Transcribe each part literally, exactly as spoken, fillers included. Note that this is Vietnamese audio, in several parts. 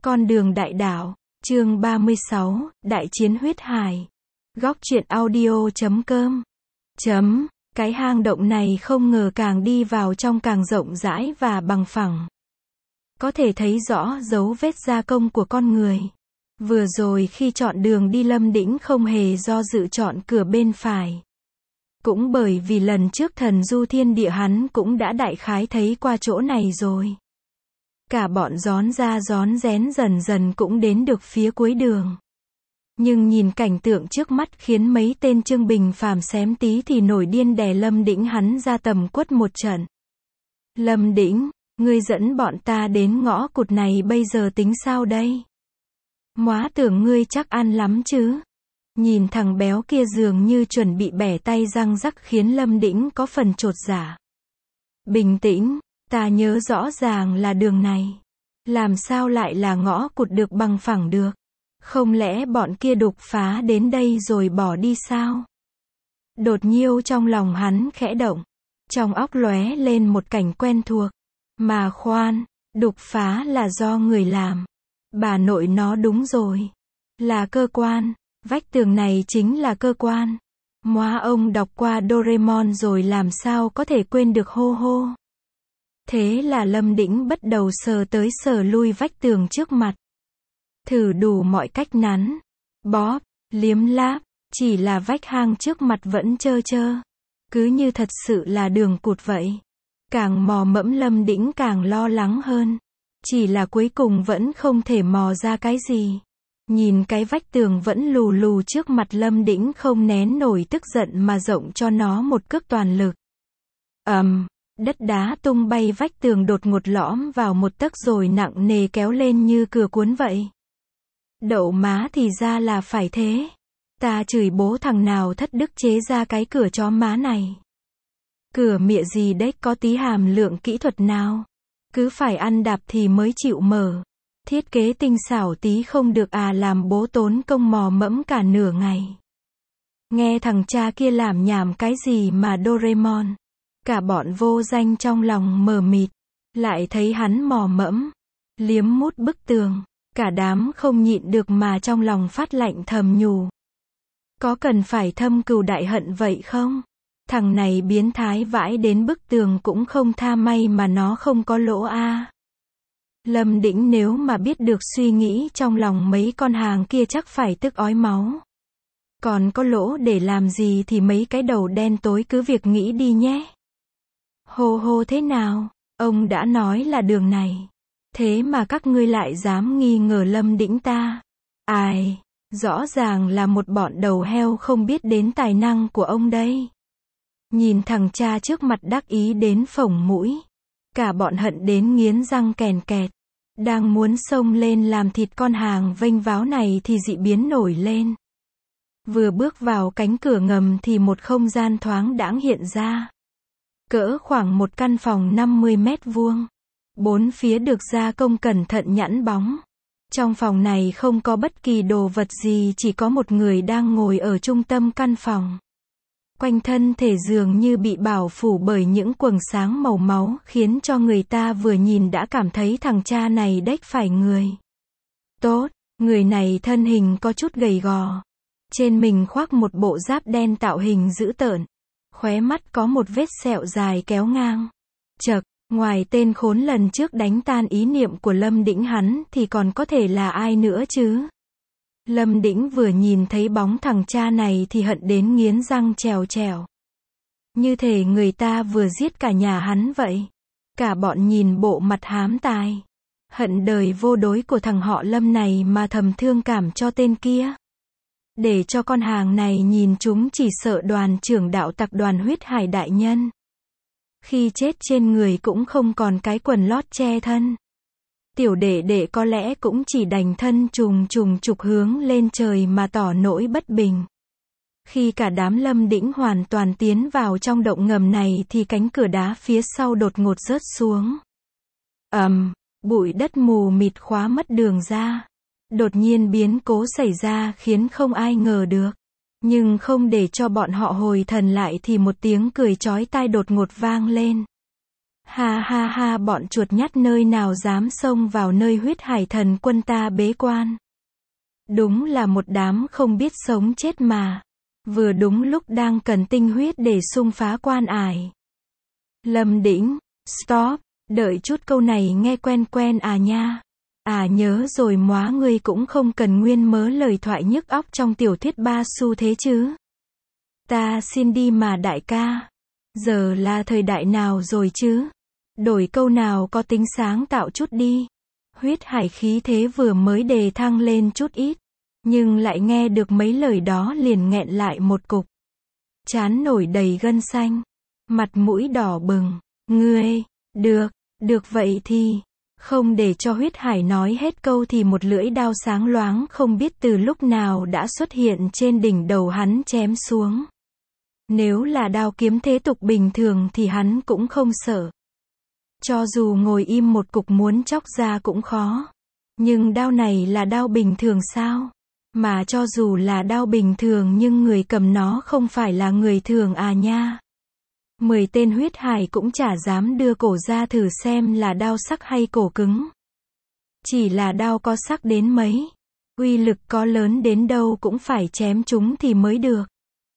Con đường đại đạo, chương ba mươi sáu, Đại chiến huyết hải. Góc truyện audio chấm com. Chấm, cái hang động này không ngờ càng đi vào trong càng rộng rãi và bằng phẳng. Có thể thấy rõ dấu vết gia công của con người. Vừa rồi khi chọn đường đi Lâm Đĩnh không hề do dự chọn cửa bên phải. Cũng bởi vì lần trước thần du thiên địa hắn cũng đã đại khái thấy qua chỗ này rồi. Cả bọn rón ra rón rén dần dần cũng đến được phía cuối đường. Nhưng nhìn cảnh tượng trước mắt khiến mấy tên Trương Bình phàm xém tí thì nổi điên đè Lâm Đĩnh hắn ra tầm quất một trận. Lâm Đĩnh, ngươi dẫn bọn ta đến ngõ cụt này bây giờ tính sao đây? Móa tưởng ngươi chắc ăn lắm chứ? Nhìn thằng béo kia dường như chuẩn bị bẻ tay răng rắc khiến Lâm Đĩnh có phần chột dạ. Bình tĩnh, ta nhớ rõ ràng là đường này. Làm sao lại là ngõ cụt được bằng phẳng được? Không lẽ bọn kia đục phá đến đây rồi bỏ đi sao? Đột nhiêu trong lòng hắn khẽ động. Trong óc lóe lên một cảnh quen thuộc. Mà khoan, đục phá là do người làm. Bà nội nó đúng rồi. Là cơ quan. Vách tường này chính là cơ quan. Móa ông đọc qua Doraemon rồi làm sao có thể quên được hô hô. Thế là Lâm Đĩnh bắt đầu sờ tới sờ lui vách tường trước mặt. Thử đủ mọi cách nắn, bóp, liếm láp, chỉ là vách hang trước mặt vẫn trơ trơ. Cứ như thật sự là đường cụt vậy. Càng mò mẫm Lâm Đĩnh càng lo lắng hơn. Chỉ là cuối cùng vẫn không thể mò ra cái gì. Nhìn cái vách tường vẫn lù lù trước mặt Lâm Đĩnh không nén nổi tức giận mà rộng cho nó một cước toàn lực. ầm, um, đất đá tung bay vách tường đột ngột lõm vào một tấc rồi nặng nề kéo lên như cưa cuốn vậy. Đậu má thì ra là phải thế. Ta chửi bố thằng nào thất đức chế ra cái cửa chó má này. Cửa mịa gì đấy có tí hàm lượng kỹ thuật nào. Cứ phải ăn đạp thì mới chịu mở. Thiết kế tinh xảo tí không được à, làm bố tốn công mò mẫm cả nửa ngày. Nghe thằng cha kia làm nhảm cái gì mà Doraemon. Cả bọn vô danh trong lòng mờ mịt. Lại thấy hắn mò mẫm, liếm mút bức tường. Cả đám không nhịn được mà trong lòng phát lạnh thầm nhủ. Có cần phải thâm cừu đại hận vậy không? Thằng này biến thái vãi đến bức tường cũng không tha, may mà nó không có lỗ a. À. Lâm Đĩnh nếu mà biết được suy nghĩ trong lòng mấy con hàng kia chắc phải tức ói máu. Còn có lỗ để làm gì thì mấy cái đầu đen tối cứ việc nghĩ đi nhé. Hô hô thế nào? Ông đã nói là đường này. Thế mà các ngươi lại dám nghi ngờ Lâm Đĩnh ta. Ai, rõ ràng là một bọn đầu heo không biết đến tài năng của ông đây. Nhìn thằng cha trước mặt đắc ý đến phồng mũi. Cả bọn hận đến nghiến răng kèn kẹt. Đang muốn xông lên làm thịt con hàng vênh váo này thì dị biến nổi lên. Vừa bước vào cánh cửa ngầm thì một không gian thoáng đãng hiện ra. Cỡ khoảng một căn phòng năm mươi mét vuông. Bốn phía được gia công cẩn thận nhẵn bóng. Trong phòng này không có bất kỳ đồ vật gì, chỉ có một người đang ngồi ở trung tâm căn phòng. Quanh thân thể dường như bị bảo phủ bởi những quầng sáng màu máu, khiến cho người ta vừa nhìn đã cảm thấy thằng cha này đếch phải người tốt. Người này thân hình có chút gầy gò. Trên mình khoác một bộ giáp đen tạo hình dữ tợn. Khóe mắt có một vết sẹo dài kéo ngang. Chậc, ngoài tên khốn lần trước đánh tan ý niệm của Lâm Đĩnh hắn thì còn có thể là ai nữa chứ? Lâm Đĩnh vừa nhìn thấy bóng thằng cha này thì hận đến nghiến răng trèo trèo. Như thể người ta vừa giết cả nhà hắn vậy. Cả bọn nhìn bộ mặt hám tài. Hận đời vô đối của thằng họ Lâm này mà thầm thương cảm cho tên kia. Để cho con hàng này nhìn chúng chỉ sợ đoàn trưởng đạo tặc đoàn huyết hải đại nhân. Khi chết trên người cũng không còn cái quần lót che thân. Tiểu đệ đệ có lẽ cũng chỉ đành thân trùng trùng trục hướng lên trời mà tỏ nỗi bất bình. Khi cả đám Lâm Đĩnh hoàn toàn tiến vào trong động ngầm này thì cánh cửa đá phía sau đột ngột rớt xuống. ầm, um, bụi đất mù mịt khóa mất đường ra. Đột nhiên biến cố xảy ra khiến không ai ngờ được. Nhưng không để cho bọn họ hồi thần lại thì một tiếng cười chói tai đột ngột vang lên. Ha ha ha, bọn chuột nhắt nơi nào dám xông vào nơi huyết hải thần quân ta bế quan. Đúng là một đám không biết sống chết mà. Vừa đúng lúc đang cần tinh huyết để xung phá quan ải. Lâm Đĩnh, stop, đợi chút, câu này nghe quen quen à nha. À nhớ rồi, móa ngươi cũng không cần nguyên mớ lời thoại nhức óc trong tiểu thuyết ba xu thế chứ. Ta xin đi mà đại ca. Giờ là thời đại nào rồi chứ? Đổi câu nào có tính sáng tạo chút đi. Huyết hải khí thế vừa mới đề thăng lên chút ít. Nhưng lại nghe được mấy lời đó liền nghẹn lại một cục. Trán nổi đầy gân xanh. Mặt mũi đỏ bừng. Ngươi, được, được vậy thì... Không để cho huyết hải nói hết câu thì một lưỡi đao sáng loáng không biết từ lúc nào đã xuất hiện trên đỉnh đầu hắn chém xuống. Nếu là đao kiếm thế tục bình thường thì hắn cũng không sợ. Cho dù ngồi im một cục muốn chóc ra cũng khó. Nhưng đao này là đao bình thường sao? Mà cho dù là đao bình thường nhưng người cầm nó không phải là người thường à nha. Mười tên huyết hải cũng chả dám đưa cổ ra thử xem là đao sắc hay cổ cứng. Chỉ là đao có sắc đến mấy, uy lực có lớn đến đâu cũng phải chém chúng thì mới được.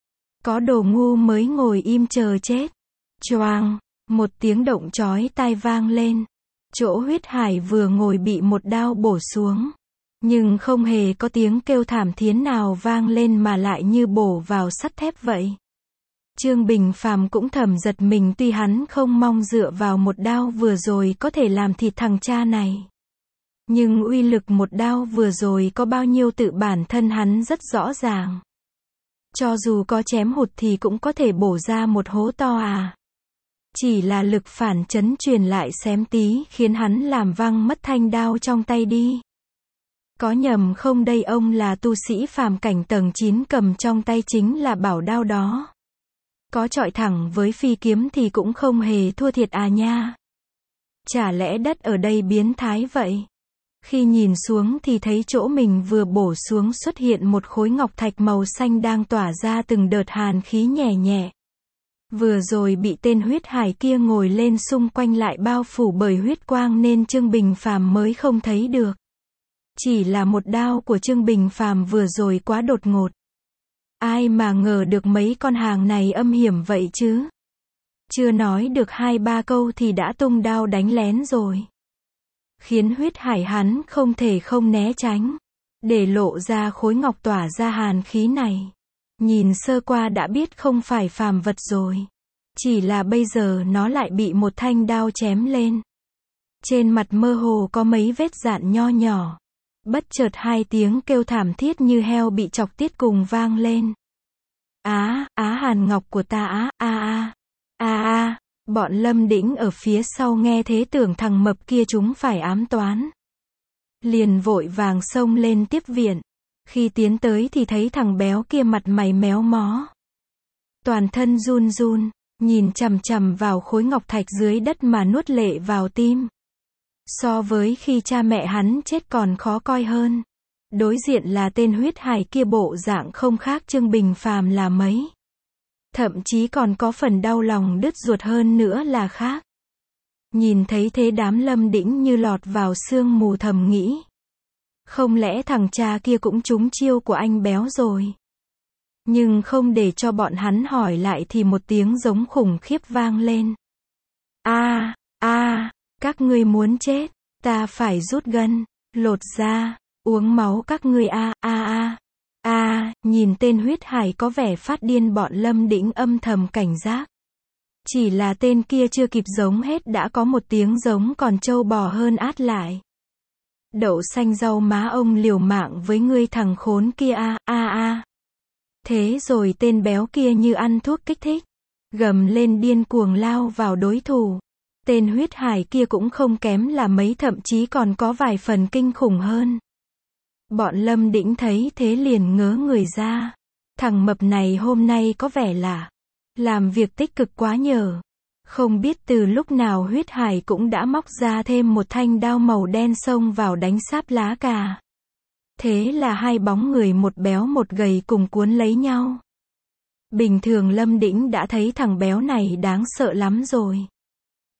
Có đồ ngu mới ngồi im chờ chết. Choang, một tiếng động chói tai vang lên. Chỗ huyết hải vừa ngồi bị một đao bổ xuống. Nhưng không hề có tiếng kêu thảm thiết nào vang lên mà lại như bổ vào sắt thép vậy. Trương Bình Phàm cũng thầm giật mình, tuy hắn không mong dựa vào một đao vừa rồi có thể làm thịt thằng cha này. Nhưng uy lực một đao vừa rồi có bao nhiêu tự bản thân hắn rất rõ ràng. Cho dù có chém hụt thì cũng có thể bổ ra một hố to à. Chỉ là lực phản chấn truyền lại xém tí khiến hắn làm văng mất thanh đao trong tay đi. Có nhầm không đây, ông là tu sĩ phàm cảnh tầng chín, cầm trong tay chính là bảo đao đó. Có chọi thẳng với phi kiếm thì cũng không hề thua thiệt à nha. Chả lẽ đất ở đây biến thái vậy? Khi nhìn xuống thì thấy chỗ mình vừa bổ xuống xuất hiện một khối ngọc thạch màu xanh đang tỏa ra từng đợt hàn khí nhẹ nhẹ. Vừa rồi bị tên huyết hải kia ngồi lên xung quanh lại bao phủ bởi huyết quang nên Trương Bình Phàm mới không thấy được. Chỉ là một đao của Trương Bình Phàm vừa rồi quá đột ngột. Ai mà ngờ được mấy con hàng này âm hiểm vậy chứ. Chưa nói được hai ba câu thì đã tung đao đánh lén rồi. Khiến huyết hải hắn không thể không né tránh. Để lộ ra khối ngọc tỏa ra hàn khí này. Nhìn sơ qua đã biết không phải phàm vật rồi. Chỉ là bây giờ nó lại bị một thanh đao chém lên. Trên mặt mơ hồ có mấy vết dạn nho nhỏ. Bất chợt hai tiếng kêu thảm thiết như heo bị chọc tiết cùng vang lên. Á, á hàn ngọc của ta á, a a, a a, bọn Lâm Đĩnh ở phía sau nghe thế tưởng thằng mập kia chúng phải ám toán. Liền vội vàng xông lên tiếp viện. Khi tiến tới thì thấy thằng béo kia mặt mày méo mó. Toàn thân run run, nhìn chằm chằm vào khối ngọc thạch dưới đất mà nuốt lệ vào tim. So với khi cha mẹ hắn chết còn khó coi hơn. Đối diện là tên huyết hải kia bộ dạng không khác Trương Bình Phàm là mấy. Thậm chí còn có phần đau lòng đứt ruột hơn nữa là khác. Nhìn thấy thế đám Lâm Đĩnh như lọt vào sương mù thầm nghĩ. Không lẽ thằng cha kia cũng trúng chiêu của anh béo rồi. Nhưng không để cho bọn hắn hỏi lại thì một tiếng giống khủng khiếp vang lên. A, a, các ngươi muốn chết, ta phải rút gân, lột da, uống máu các ngươi a, a a. A, nhìn tên huyết hải có vẻ phát điên, bọn Lâm Đĩnh âm thầm cảnh giác. Chỉ là tên kia chưa kịp giống hết đã có một tiếng giống còn trâu bò hơn át lại. Đậu xanh rau má, ông liều mạng với ngươi thằng khốn kia a, a a. Thế rồi tên béo kia như ăn thuốc kích thích, gầm lên điên cuồng lao vào đối thủ. Tên huyết hải kia cũng không kém là mấy, thậm chí còn có vài phần kinh khủng hơn. Bọn Lâm Đĩnh thấy thế liền ngớ người ra. Thằng mập này hôm nay có vẻ là làm việc tích cực quá nhờ. Không biết từ lúc nào huyết hải cũng đã móc ra thêm một thanh đao màu đen xông vào đánh sáp lá cà. Thế là hai bóng người, một béo một gầy cùng cuốn lấy nhau. Bình thường Lâm Đĩnh đã thấy thằng béo này đáng sợ lắm rồi.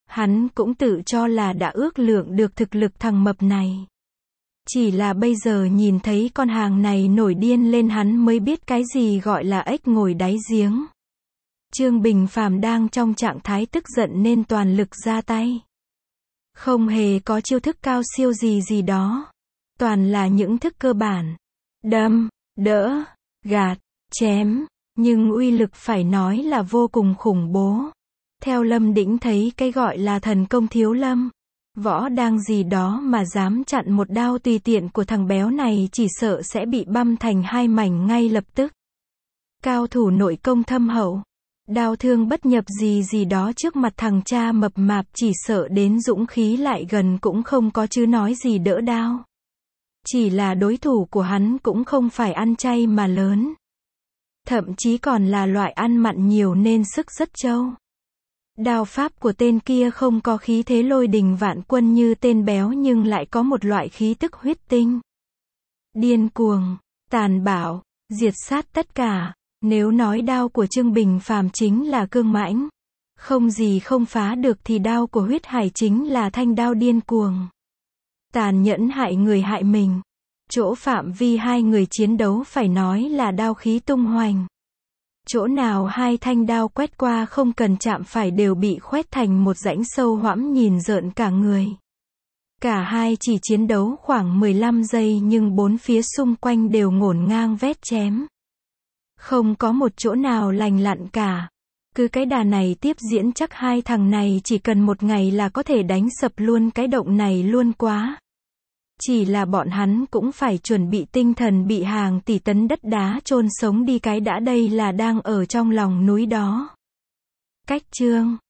Hắn cũng tự cho là đã ước lượng được thực lực thằng mập này. Chỉ là bây giờ nhìn thấy con hàng này nổi điên lên hắn mới biết cái gì gọi là ếch ngồi đáy giếng. Trương Bình Phàm đang trong trạng thái tức giận nên toàn lực ra tay. Không hề có chiêu thức cao siêu gì gì đó. Toàn là những thức cơ bản. Đâm, đỡ, gạt, chém. Nhưng uy lực phải nói là vô cùng khủng bố. Theo Lâm Đĩnh thấy cái gọi là thần công thiếu lâm. Võ đang gì đó mà dám chặn một đao tùy tiện của thằng béo này chỉ sợ sẽ bị băm thành hai mảnh ngay lập tức. Cao thủ nội công thâm hậu. Đao thương bất nhập gì gì đó trước mặt thằng cha mập mạp chỉ sợ đến dũng khí lại gần cũng không có chứ nói gì đỡ đao. Chỉ là đối thủ của hắn cũng không phải ăn chay mà lớn. Thậm chí còn là loại ăn mặn nhiều nên sức rất trâu. Đao pháp của tên kia không có khí thế lôi đình vạn quân như tên béo nhưng lại có một loại khí tức huyết tinh. Điên cuồng, tàn bạo, diệt sát tất cả. Nếu nói đao của Trương Bình Phàm chính là cương mãnh, không gì không phá được thì đao của Huyết Hải chính là thanh đao điên cuồng. Tàn nhẫn hại người hại mình. Chỗ phạm vi hai người chiến đấu phải nói là đao khí tung hoành. Chỗ nào hai thanh đao quét qua không cần chạm phải đều bị khoét thành một rãnh sâu hoắm nhìn rợn cả người. Cả hai chỉ chiến đấu khoảng mười lăm giây nhưng bốn phía xung quanh đều ngổn ngang vét chém. Không có một chỗ nào lành lặn cả. Cứ cái đà này tiếp diễn chắc hai thằng này chỉ cần một ngày là có thể đánh sập luôn cái động này luôn quá. Chỉ là bọn hắn cũng phải chuẩn bị tinh thần bị hàng tỷ tấn đất đá chôn sống đi cái đã đây là đang ở trong lòng núi đó. Cách chương